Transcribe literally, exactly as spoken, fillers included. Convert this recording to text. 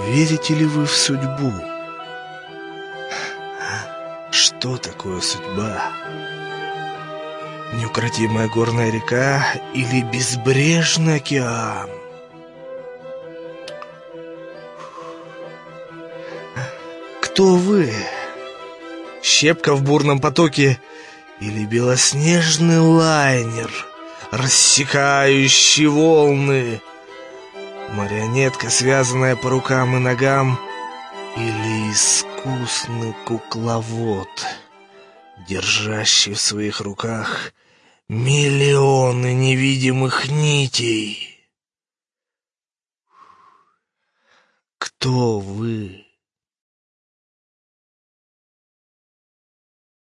верите ли вы в судьбу? Что такое судьба? Неукротимая горная река или безбрежный океан? Кто вы? Щепка в бурном потоке или белоснежный лайнер, рассекающий волны? Марионетка, связанная по рукам и ногам, или искусный кукловод, держащий в своих руках миллионы невидимых нитей? Кто вы?